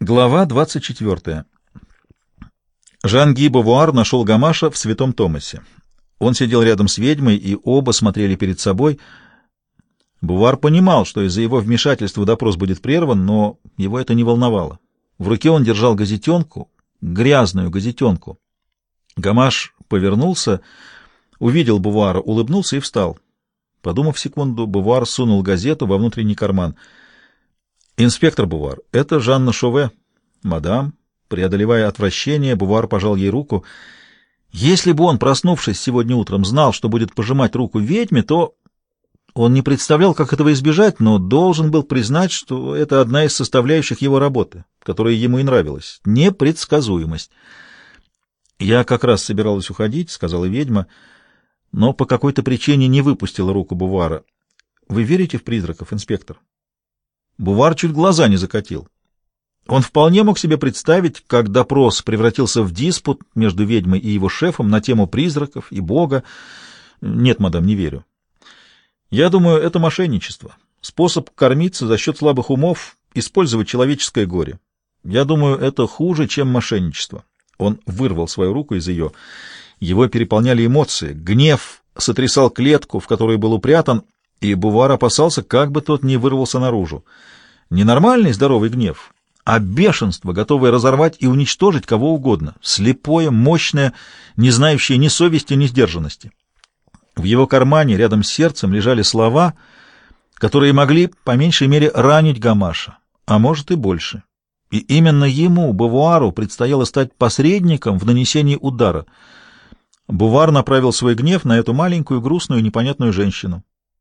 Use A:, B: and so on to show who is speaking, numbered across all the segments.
A: Глава 24. Жан-Ги Бовуар нашел Гамаша в Святом Томасе. Он сидел рядом с ведьмой, и оба смотрели перед собой. Бовуар понимал, что из-за его вмешательства допрос будет прерван, но его это не волновало. В руке он держал газетенку, грязную газетенку. Гамаш повернулся, увидел Бовуара, улыбнулся и встал. Подумав секунду, Бовуар сунул газету во внутренний карман. «Инспектор Бовуар, это Жанна Шове». «Мадам». Преодолевая отвращение, Бовуар пожал ей руку. Если бы он, проснувшись сегодня утром, знал, что будет пожимать руку ведьме, то он не представлял, как этого избежать, но должен был признать, что это одна из составляющих его работы, которая ему и нравилась — непредсказуемость. «Я как раз собиралась уходить», — сказала ведьма, но по какой-то причине не выпустила руку Бовуара. «Вы верите в призраков, инспектор?» Бовуар чуть глаза не закатил. Он вполне мог себе представить, как допрос превратился в диспут между ведьмой и его шефом на тему призраков и Бога. «Нет, мадам, не верю. Я думаю, это мошенничество. Способ кормиться за счет слабых умов, использовать человеческое горе. Я думаю, это хуже, чем мошенничество». Он вырвал свою руку из ее. Его переполняли эмоции. Гнев сотрясал клетку, в которой был упрятан, и Бовуар опасался, как бы тот не вырвался наружу. Не нормальный здоровый гнев, а бешенство, готовое разорвать и уничтожить кого угодно, слепое, мощное, не знающее ни совести, ни сдержанности. В его кармане рядом с сердцем лежали слова, которые могли, по меньшей мере, ранить Гамаша, а может и больше. И именно ему, Бовуару, предстояло стать посредником в нанесении удара. Бовуар направил свой гнев на эту маленькую, грустную, непонятную женщину.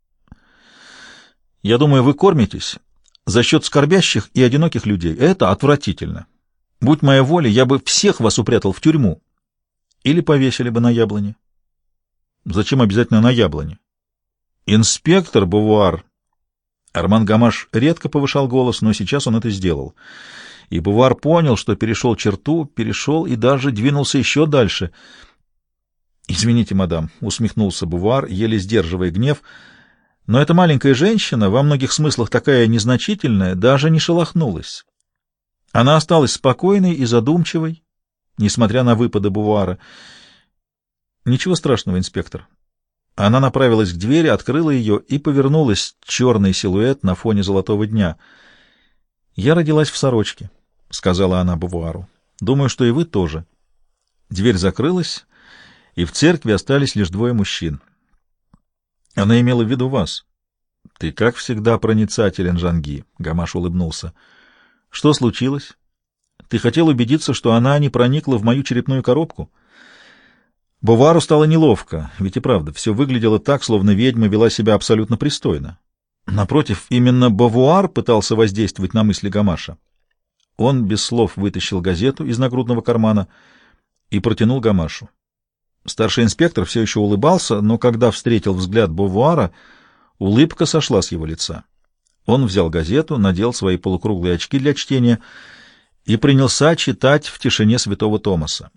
A: «Я думаю, вы кормитесь за счет скорбящих и одиноких людей. Это отвратительно. Будь моя воля, я бы всех вас упрятал в тюрьму. Или повесили бы на яблоне». «Зачем обязательно на яблоне?» «Инспектор Бовуар». Арман Гамаш редко повышал голос, но сейчас он это сделал. И Бовуар понял, что перешел черту, перешел и даже двинулся еще дальше. «Извините, мадам», — усмехнулся Бовуар, еле сдерживая гнев, — но эта маленькая женщина, во многих смыслах такая незначительная, даже не шелохнулась. Она осталась спокойной и задумчивой, несмотря на выпады Бовуара. «Ничего страшного, инспектор». Она направилась к двери, открыла ее и повернулась, черный силуэт на фоне золотого дня. «Я родилась в сорочке», — сказала она Бовуару. «Думаю, что и вы тоже». Дверь закрылась, и в церкви остались лишь двое мужчин. Она имела в виду вас. — Ты, как всегда, проницателен, Жан-Ги, — Гамаш улыбнулся. — Что случилось? Ты хотел убедиться, что она не проникла в мою черепную коробку? Бовуару стало неловко, ведь и правда, все выглядело так, словно ведьма вела себя абсолютно пристойно. Напротив, именно Бовуар пытался воздействовать на мысли Гамаша. Он без слов вытащил газету из нагрудного кармана и протянул Гамашу. Старший инспектор все еще улыбался, но когда встретил взгляд Бовуара, улыбка сошла с его лица. Он взял газету, надел свои полукруглые очки для чтения и принялся читать в тишине Святого Томаса.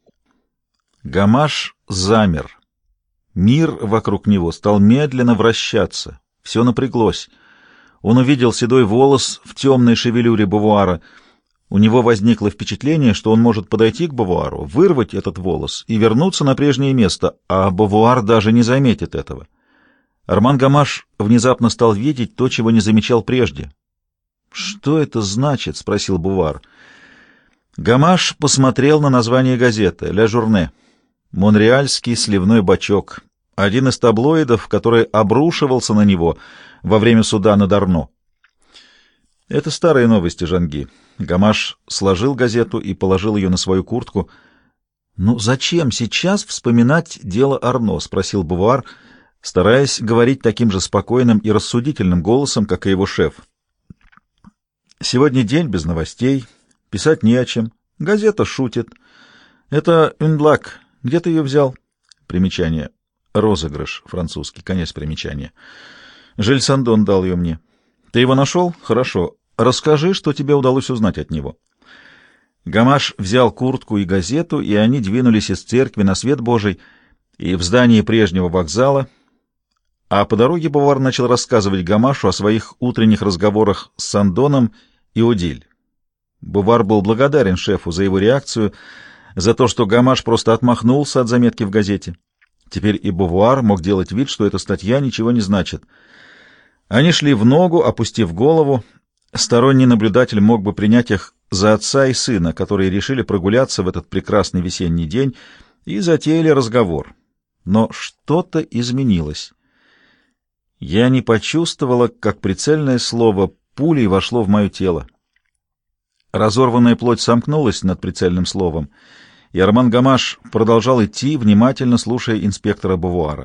A: Гамаш замер. Мир вокруг него стал медленно вращаться. Все напряглось. Он увидел седой волос в темной шевелюре Бовуара. У него возникло впечатление, что он может подойти к Бовуару, вырвать этот волос и вернуться на прежнее место, а Бовуар даже не заметит этого. Арман Гамаш внезапно стал видеть то, чего не замечал прежде. «Что это значит?» — спросил Бовуар. Гамаш посмотрел на название газеты «Ля Журне». «Монреальский сливной бачок». Один из таблоидов, который обрушивался на него во время суда над Арно. «Это старые новости, Жан-Ги». Гамаш сложил газету и положил ее на свою куртку. «Ну зачем сейчас вспоминать дело Арно?» — спросил Бовуар, стараясь говорить таким же спокойным и рассудительным голосом, как и его шеф. «Сегодня день без новостей, писать не о чем. Газета шутит. Это «Унблак». Где ты ее взял?» Примечание. Розыгрыш, французский, конец примечания. Жиль Сандон дал ее мне. «Ты его нашел? Хорошо. Расскажи, что тебе удалось узнать от него». Гамаш взял куртку и газету, и они двинулись из церкви на свет Божий и в здании прежнего вокзала, а по дороге Бовуар начал рассказывать Гамашу о своих утренних разговорах с Сандоном и Одиль. Бувар был благодарен шефу за его реакцию, за то, что Гамаш просто отмахнулся от заметки в газете. Теперь и Бувар мог делать вид, что эта статья ничего не значит. Они шли в ногу, опустив голову. Сторонний наблюдатель мог бы принять их за отца и сына, которые решили прогуляться в этот прекрасный весенний день и затеяли разговор. Но что-то изменилось. Я не почувствовала, как прицельное слово пулей вошло в мое тело. Разорванная плоть сомкнулась над прицельным словом, и Арман Гамаш продолжал идти, внимательно слушая инспектора Бувуара.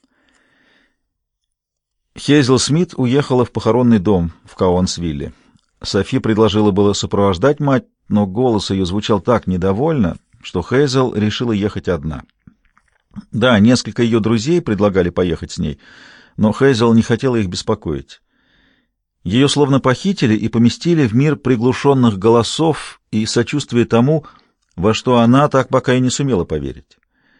A: Хейзел Смит уехала в похоронный дом в Каонсвилле. Софи предложила было сопровождать мать, но голос ее звучал так недовольно, что Хейзел решила ехать одна. Да, несколько ее друзей предлагали поехать с ней, но Хейзел не хотела их беспокоить. Ее словно похитили и поместили в мир приглушенных голосов и сочувствия тому, во что она так пока и не сумела поверить.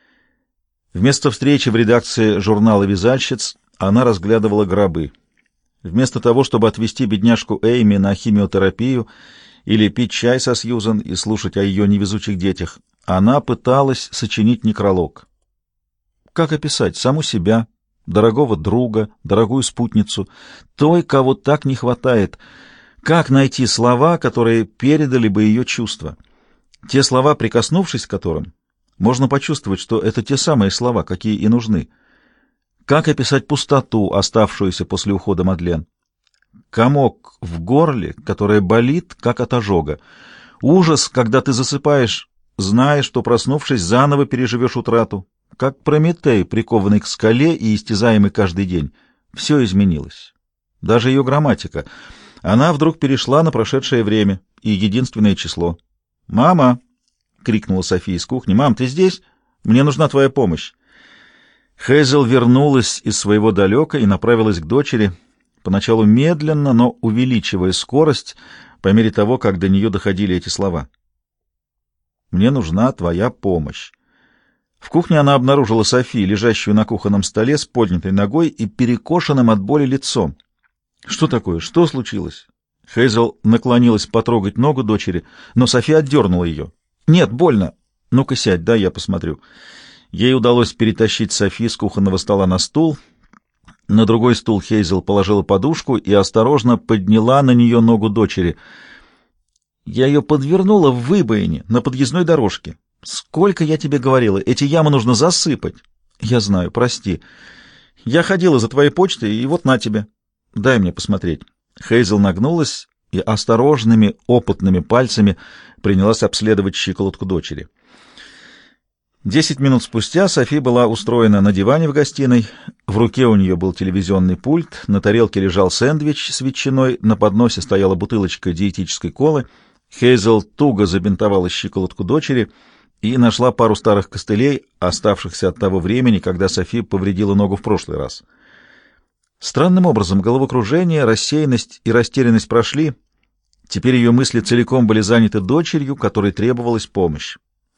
A: Вместо встречи в редакции журнала «Вязальщиц» она разглядывала гробы. Вместо того, чтобы отвезти бедняжку Эйми на химиотерапию или пить чай со Сьюзан и слушать о ее невезучих детях, она пыталась сочинить некролог. Как описать саму себя, дорогого друга, дорогую спутницу, той, кого так не хватает? Как найти слова, которые передали бы ее чувства? Те слова, прикоснувшись к которым, можно почувствовать, что это те самые слова, какие и нужны. Как описать пустоту, оставшуюся после ухода Мадлен? Комок в горле, которое болит, как от ожога. Ужас, когда ты засыпаешь, зная, что, проснувшись, заново переживешь утрату. Как Прометей, прикованный к скале и истязаемый каждый день. Все изменилось. Даже ее грамматика. Она вдруг перешла на прошедшее время и единственное число. «Мама!» — крикнула София из кухни. «Мам, ты здесь? Мне нужна твоя помощь». Хейзел вернулась из своего далека и направилась к дочери, поначалу медленно, но увеличивая скорость по мере того, как до нее доходили эти слова. «Мне нужна твоя помощь». В кухне она обнаружила Софи, лежащую на кухонном столе с поднятой ногой и перекошенным от боли лицом. «Что такое? Что случилось?» Хейзел наклонилась потрогать ногу дочери, но Софи отдернула ее. «Нет, больно. Ну-ка сядь, дай я посмотрю». Ей удалось перетащить Софи с кухонного стола на стул. На другой стул Хейзел положила подушку и осторожно подняла на нее ногу дочери. «Я ее подвернула в выбоине на подъездной дорожке. Сколько я тебе говорила, эти ямы нужно засыпать». «Я знаю, прости. Я ходила за твоей почтой, и вот на тебе. Дай мне посмотреть». Хейзел нагнулась и осторожными, опытными пальцами принялась обследовать щиколотку дочери. 10 минут спустя Софи была устроена на диване в гостиной. В руке у нее был телевизионный пульт, на тарелке лежал сэндвич с ветчиной, на подносе стояла бутылочка диетической колы. Хейзел туго забинтовала щиколотку дочери и нашла пару старых костылей, оставшихся от того времени, когда Софи повредила ногу в прошлый раз. Странным образом головокружение, рассеянность и растерянность прошли. Теперь ее мысли целиком были заняты дочерью, которой требовалась помощь.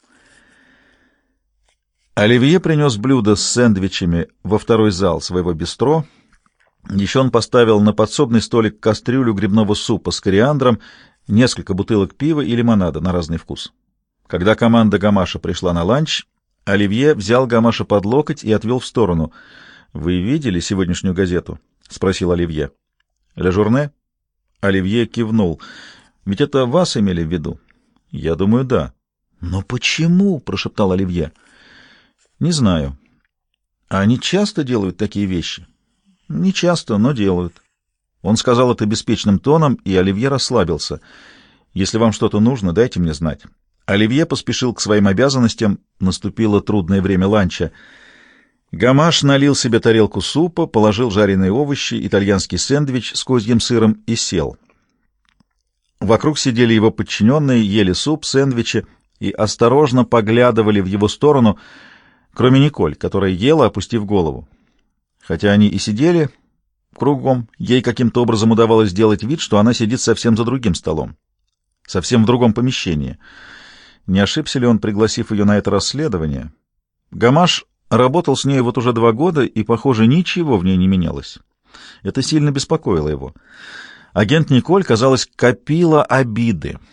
A: Оливье принес блюдо с сэндвичами во второй зал своего бистро. Еще он поставил на подсобный столик кастрюлю грибного супа с кориандром, несколько бутылок пива и лимонада на разный вкус. Когда команда Гамаша пришла на ланч, Оливье взял Гамаша под локоть и отвел в сторону. «Вы видели сегодняшнюю газету?» — спросил Оливье. «Ле Журне?» Оливье кивнул. «Ведь это вас имели в виду?» «Я думаю, да». «Но почему?» — прошептал Оливье. «Не знаю. А они часто делают такие вещи?» «Не часто, но делают». Он сказал это беспечным тоном, и Оливье расслабился. «Если вам что-то нужно, дайте мне знать». Оливье поспешил к своим обязанностям. Наступило трудное время ланча. Гамаш налил себе тарелку супа, положил жареные овощи, итальянский сэндвич с козьим сыром и сел. Вокруг сидели его подчиненные, ели суп, сэндвичи и осторожно поглядывали в его сторону, кроме Николь, которая ела, опустив голову. Хотя они и сидели кругом, ей каким-то образом удавалось сделать вид, что она сидит совсем за другим столом, совсем в другом помещении. Не ошибся ли он, пригласив ее на это расследование? Гамаш работал с ней вот уже 2 года, и, похоже, ничего в ней не менялось. Это сильно беспокоило его. Агент Николь, казалось, копила обиды.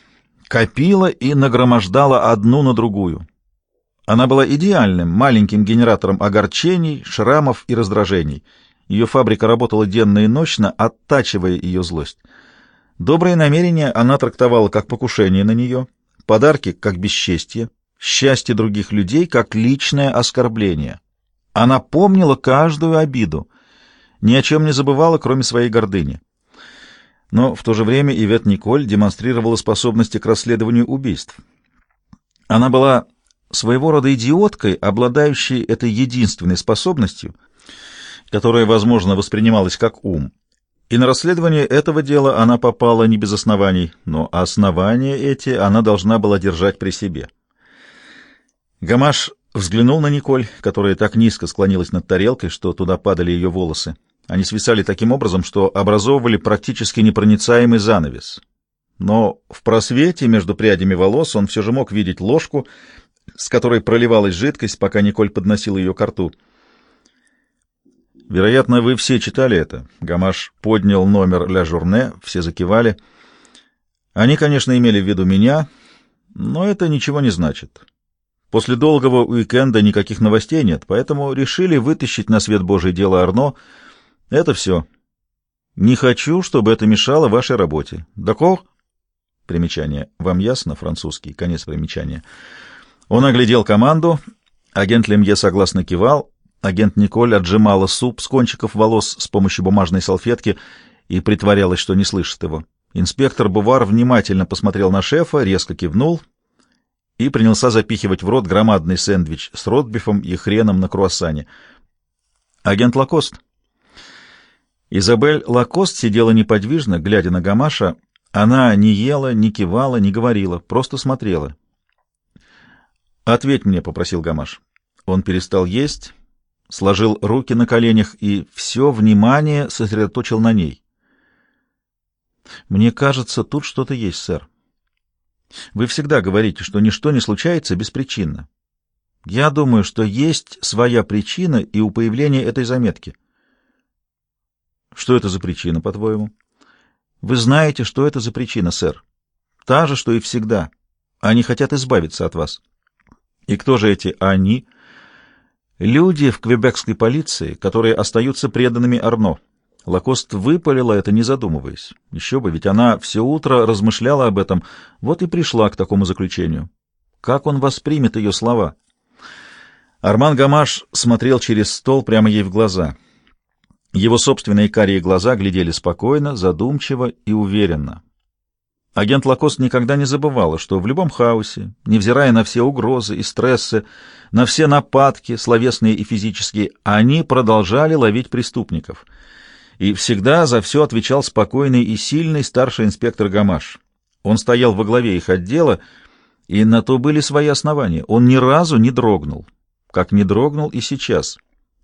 A: копила и нагромождала одну на другую. Она была идеальным маленьким генератором огорчений, шрамов и раздражений. Ее фабрика работала денно и ночно, оттачивая ее злость. Добрые намерения она трактовала как покушение на нее, подарки как бесчестье, счастье других людей как личное оскорбление. Она помнила каждую обиду, ни о чем не забывала, кроме своей гордыни. Но в то же время Ивет Николь демонстрировала способности к расследованию убийств. Она была своего рода идиоткой, обладающей этой единственной способностью, которая, возможно, воспринималась как ум. И на расследование этого дела она попала не без оснований, но основания эти она должна была держать при себе. Гамаш взглянул на Николь, которая так низко склонилась над тарелкой, что туда падали ее волосы. Они свисали таким образом, что образовывали практически непроницаемый занавес. Но в просвете между прядями волос он все же мог видеть ложку, с которой проливалась жидкость, пока Николь подносила ее ко рту. «Вероятно, вы все читали это». Гамаш поднял номер «Ля Журне», все закивали. Они, конечно, имели в виду меня, но это ничего не значит. После долгого уикенда никаких новостей нет, поэтому решили вытащить на свет Божий дело Арно. Это все. Не хочу, чтобы это мешало вашей работе. Дакор? Примечание. Вам ясно? Французский. Конец примечания. Он оглядел команду. Агент Лемье согласно кивал. Агент Николь отжимала суп с кончиков волос с помощью бумажной салфетки и притворялась, что не слышит его. Инспектор Бувар внимательно посмотрел на шефа, резко кивнул и принялся запихивать в рот громадный сэндвич с ростбифом и хреном на круассане. «Агент Лакост». Изабель Лакост сидела неподвижно, глядя на Гамаша. Она не ела, не кивала, не говорила, просто смотрела. «Ответь мне», — попросил Гамаш. Он перестал есть, сложил руки на коленях и все внимание сосредоточил на ней. «Мне кажется, тут что-то есть, сэр. Вы всегда говорите, что ничто не случается беспричинно. Я думаю, что есть своя причина и у появления этой заметки». «Что это за причина, по-твоему?» «Вы знаете, что это за причина, сэр. Та же, что и всегда. Они хотят избавиться от вас». «И кто же эти «они»?» «Люди в квебекской полиции, которые остаются преданными Арно». Лакост выпалила это, не задумываясь. Еще бы, ведь она все утро размышляла об этом, вот и пришла к такому заключению. Как он воспримет ее слова? Арман Гамаш смотрел через стол прямо ей в глаза. Его собственные карие глаза глядели спокойно, задумчиво и уверенно. Агент Лакост никогда не забывала, что в любом хаосе, невзирая на все угрозы и стрессы, на все нападки, словесные и физические, они продолжали ловить преступников. И всегда за все отвечал спокойный и сильный старший инспектор Гамаш. Он стоял во главе их отдела, и на то были свои основания. Он ни разу не дрогнул, как не дрогнул и сейчас.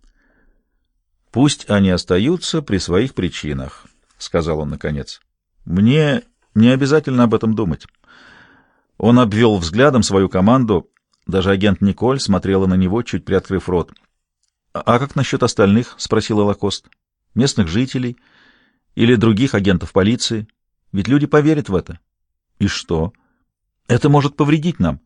A: «Пусть они остаются при своих причинах», — сказал он наконец. «Мне не обязательно об этом думать». Он обвел взглядом свою команду. Даже агент Николь смотрела на него, чуть приоткрыв рот. «А как насчет остальных?» — спросила Лакост. «Местных жителей или других агентов полиции? Ведь люди поверят в это». «И что? Это может повредить нам».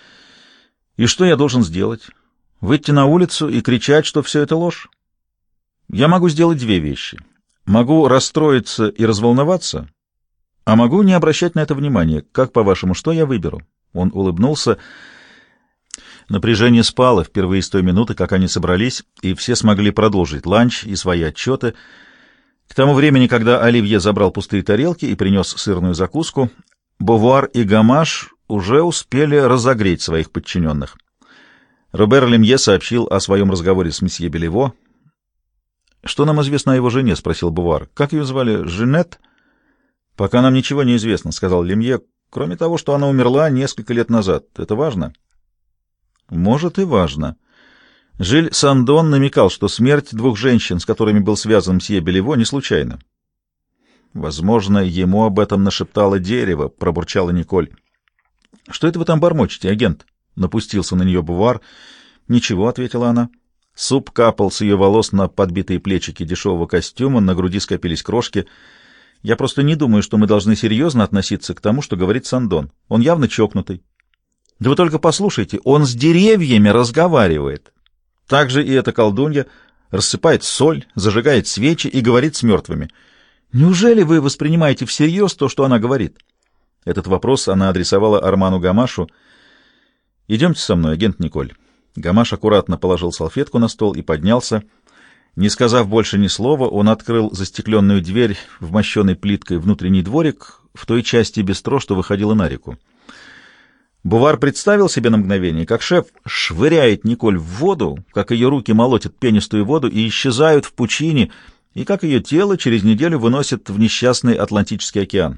A: «И что я должен сделать? Выйти на улицу и кричать, что все это ложь? Я могу сделать две вещи. Могу расстроиться и разволноваться, а могу не обращать на это внимания. Как, по-вашему, что я выберу?» Он улыбнулся. Напряжение спало впервые с той минуты, как они собрались, и все смогли продолжить ланч и свои отчеты. К тому времени, когда Оливье забрал пустые тарелки и принес сырную закуску, Бувар и Гамаш уже успели разогреть своих подчиненных. Робер Лемье сообщил о своем разговоре с месье Белево. «Что нам известно о его жене?» — спросил Бувар. «Как ее звали? Жанет?» «Пока нам ничего не известно», — сказал Лемье, «кроме того, что она умерла несколько лет назад. Это важно?» «Может, и важно». Жиль Сандон намекал, что смерть двух женщин, с которыми был связан мсье Белево, не случайна. «Возможно, ему об этом нашептало дерево», — пробурчала Николь. «Что это вы там бормочете, агент?» — напустился на нее Бувар. «Ничего», — ответила она. Суп капал с ее волос на подбитые плечики дешевого костюма, на груди скопились крошки. Я просто не думаю, что мы должны серьезно относиться к тому, что говорит Сандон. Он явно чокнутый. Да вы только послушайте, он с деревьями разговаривает. Так же и эта колдунья рассыпает соль, зажигает свечи и говорит с мертвыми. Неужели вы воспринимаете всерьез то, что она говорит? Этот вопрос она адресовала Арману Гамашу. «Идемте со мной, агент Николь». Гамаш аккуратно положил салфетку на стол и поднялся. Не сказав больше ни слова, он открыл застекленную дверь в мощенной плиткой внутренний дворик в той части бистро, что выходила на реку. Бувар представил себе на мгновение, как шеф швыряет Николь в воду, как ее руки молотят пенистую воду и исчезают в пучине, и как ее тело через неделю выносит в несчастный Атлантический океан.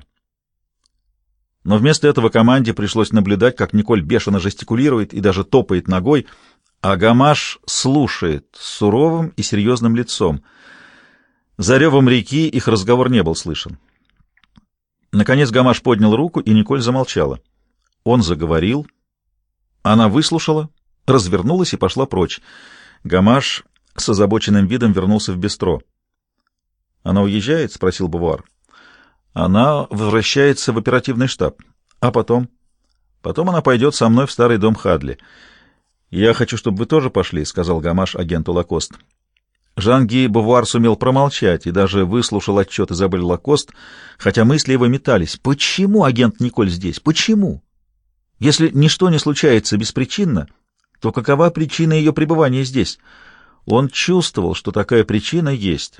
A: Но вместо этого команде пришлось наблюдать, как Николь бешено жестикулирует и даже топает ногой, а Гамаш слушает с суровым и серьезным лицом. За ревом реки их разговор не был слышен. Наконец Гамаш поднял руку, и Николь замолчала. Он заговорил, она выслушала, развернулась и пошла прочь. Гамаш с озабоченным видом вернулся в бистро. «Она уезжает?» — спросил Бувар. «Она возвращается в оперативный штаб. А потом?» «Потом она пойдет со мной в старый дом Хадли. Я хочу, чтобы вы тоже пошли», — сказал Гамаш агенту Лакост. Жан-Ги Бувар сумел промолчать и даже выслушал отчет Изабель Лакост, хотя мысли его метались. Почему агент Николь здесь? Почему? Если ничто не случается беспричинно, то какова причина ее пребывания здесь? Он чувствовал, что такая причина есть.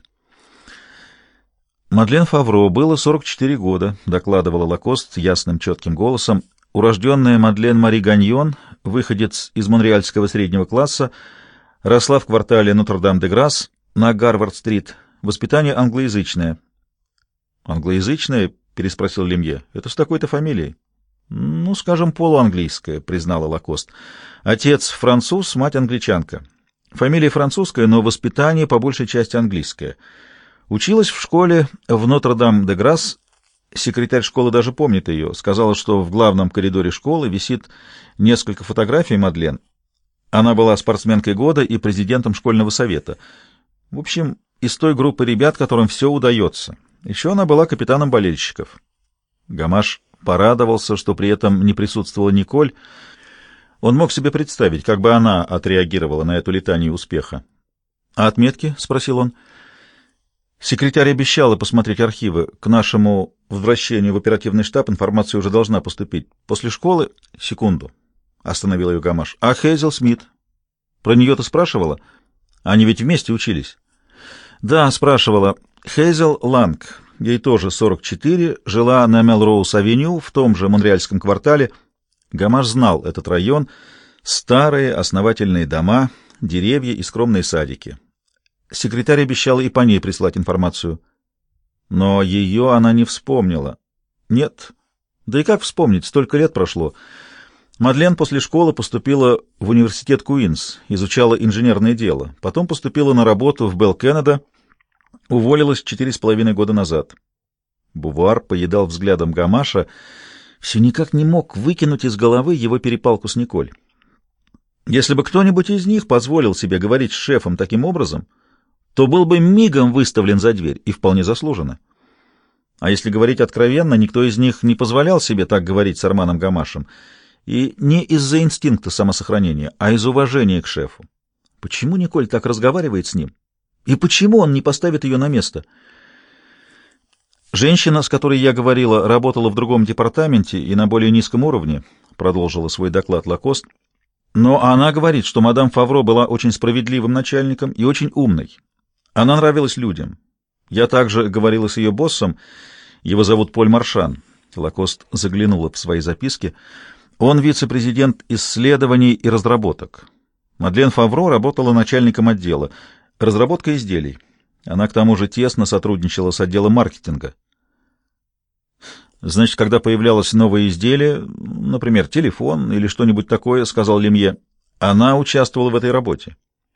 A: Мадлен Фавро было 44 года, докладывала Лакост ясным четким голосом. Урожденная Мадлен Мари Ганьон, выходец из монреальского среднего класса, росла в квартале Нотр-Дам-де-Грасс на Гарвард-стрит. Воспитание англоязычное. «Англоязычное?» — переспросил Лемье. «Это с такой-то фамилией?» «Ну, скажем, полуанглийское», — признала Лакост. «Отец француз, мать англичанка. Фамилия французская, но воспитание по большей части английское. Училась в школе в Нотр-Дам-де-Грасс. Секретарь школы даже помнит ее. Сказала, что в главном коридоре школы висит несколько фотографий Мадлен. Она была спортсменкой года и президентом школьного совета. В общем, из той группы ребят, которым все удается. Еще она была капитаном болельщиков». Гамаш порадовался, что при этом не присутствовала Николь. Он мог себе представить, как бы она отреагировала на эту летанию успеха. «А отметки?» — спросил он. «Секретарь обещала посмотреть архивы. К нашему возвращению в оперативный штаб информация уже должна поступить. После школы...» «Секунду», — остановил ее Гамаш. «А Хейзел Смит? Про нее-то спрашивала? Они ведь вместе учились». «Да, спрашивала. Хейзел Ланг. Ей тоже 44, жила на Мелроуз-авеню в том же монреальском квартале. Гамаш знал этот район. Старые основательные дома, деревья и скромные садики. Секретарь обещала и по ней прислать информацию. Но ее она не вспомнила. Нет. Да и как вспомнить? Столько лет прошло. Мадлен после школы поступила в университет Куинс, изучала инженерное дело. Потом поступила на работу в Bell Canada, уволилась 4,5 года назад. Бувар поедал взглядом Гамаша, все никак не мог выкинуть из головы его перепалку с Николь. Если бы кто-нибудь из них позволил себе говорить с шефом таким образом, то был бы мигом выставлен за дверь, и вполне заслуженно. А если говорить откровенно, никто из них не позволял себе так говорить с Арманом Гамашем, и не из-за инстинкта самосохранения, а из уважения к шефу. Почему Николь так разговаривает с ним? И почему он не поставит ее на место? «Женщина, с которой я говорила, работала в другом департаменте и на более низком уровне», — продолжила свой доклад Лакост. «Но она говорит, что мадам Фавро была очень справедливым начальником и очень умной. Она нравилась людям. Я также говорила с ее боссом, его зовут Поль Маршан». Лакост заглянула в свои записки. «Он вице-президент исследований и разработок. Мадлен Фавро работала начальником отдела. Разработка изделий. Она к тому же тесно сотрудничала с отделом маркетинга». «Значит, когда появлялось новое изделие, например, телефон или что-нибудь такое, — сказал Лемье, — она участвовала в этой работе.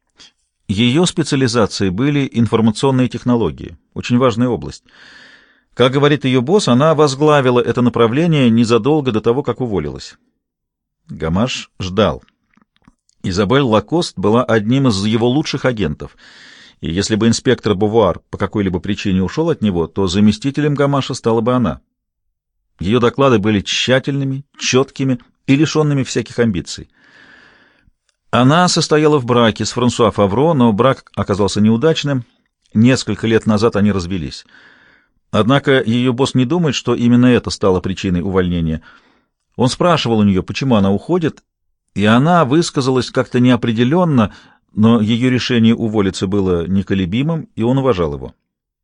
A: Ее специализацией были информационные технологии, очень важная область. Как говорит ее босс, она возглавила это направление незадолго до того, как уволилась». Гамаш ждал. Изабель Лакост была одним из его лучших агентов, И если бы инспектор Бувуар по какой-либо причине ушел от него, то заместителем Гамаша стала бы она. Ее доклады были тщательными, четкими и лишенными всяких амбиций. Она состояла в браке с Франсуа Фавро, но брак оказался неудачным. Несколько лет назад они развелись. Однако ее босс не думает, что именно это стало причиной увольнения. Он спрашивал у нее, почему она уходит, и она высказалась как-то неопределенно, но ее решение уволиться было неколебимым, и он уважал его.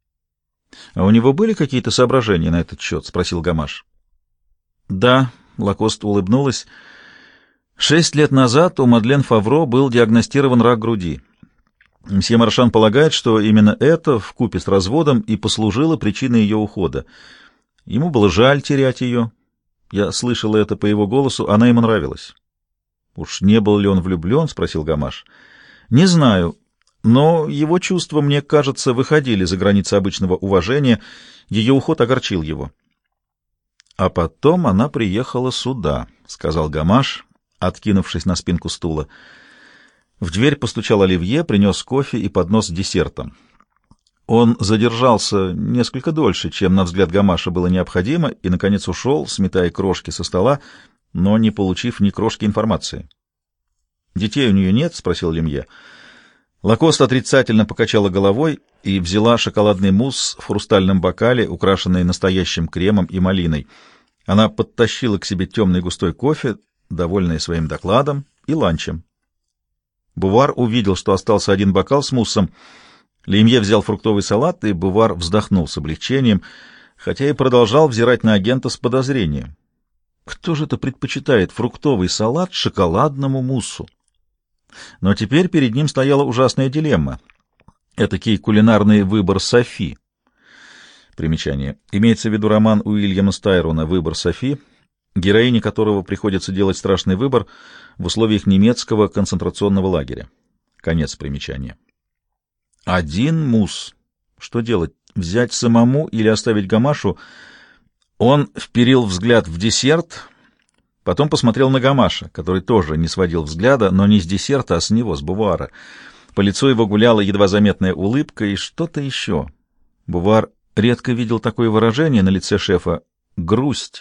A: — А у него были какие-то соображения на этот счет? — спросил Гамаш. — Да, — Лакост улыбнулась. 6 лет назад у Мадлен Фавро был диагностирован рак груди. Мсье Маршан полагает, что именно это, вкупе с разводом, и послужило причиной ее ухода. Ему было жаль терять ее. Я слышала это по его голосу, она ему нравилась. — Уж не был ли он влюблен? — спросил Гамаш. — Не знаю, но его чувства, мне кажется, выходили за границы обычного уважения. Ее уход огорчил его. — А потом она приехала сюда, — сказал Гамаш, откинувшись на спинку стула. В дверь постучал Оливье, принес кофе и поднос с десертом. Он задержался несколько дольше, чем, на взгляд Гамаша, было необходимо, и, наконец, ушел, сметая крошки со стола, но не получив ни крошки информации. «Детей у нее нет?» — спросил Лемье. Лакост отрицательно покачала головой и взяла шоколадный мусс в хрустальном бокале, украшенный настоящим кремом и малиной. Она подтащила к себе темный густой кофе, довольная своим докладом и ланчем. Бувар увидел, что остался один бокал с муссом. Лемье взял фруктовый салат, и Бувар вздохнул с облегчением, хотя и продолжал взирать на агента с подозрением. Кто же это предпочитает фруктовый салат шоколадному муссу? Но теперь перед ним стояла ужасная дилемма. Этакий кулинарный выбор Софи. Примечание. Имеется в виду роман Уильяма Стайрона «Выбор Софи», героине которого приходится делать страшный выбор в условиях немецкого концентрационного лагеря. Конец примечания. Один мусс. Что делать? Взять самому или оставить Гамашу? Он вперил взгляд в десерт, потом посмотрел на Гамаша, который тоже не сводил взгляда, но не с десерта, а с него, с Бувуара. По лицу его гуляла едва заметная улыбка и что-то еще. Бувуар редко видел такое выражение на лице шефа — грусть.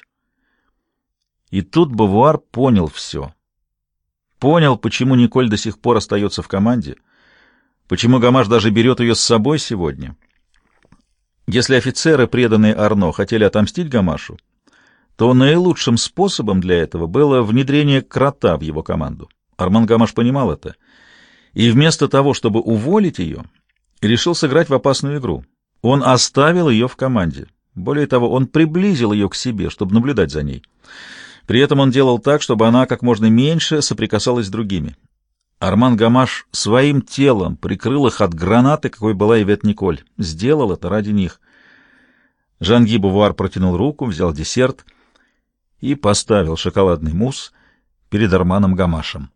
A: И тут Бувуар понял все. Понял, почему Николь до сих пор остается в команде, почему Гамаш даже берет ее с собой сегодня. Если офицеры, преданные Арно, хотели отомстить Гамашу, то наилучшим способом для этого было внедрение крота в его команду. Арман Гамаш понимал это, и вместо того, чтобы уволить ее, решил сыграть в опасную игру. Он оставил ее в команде. Более того, он приблизил ее к себе, чтобы наблюдать за ней. При этом он делал так, чтобы она как можно меньше соприкасалась с другими. Арман Гамаш своим телом прикрыл их от гранаты, какой была Ивет Николь. Сделал это ради них. Жан-Ги Бувуар протянул руку, взял десерт и поставил шоколадный мусс перед Арманом Гамашем.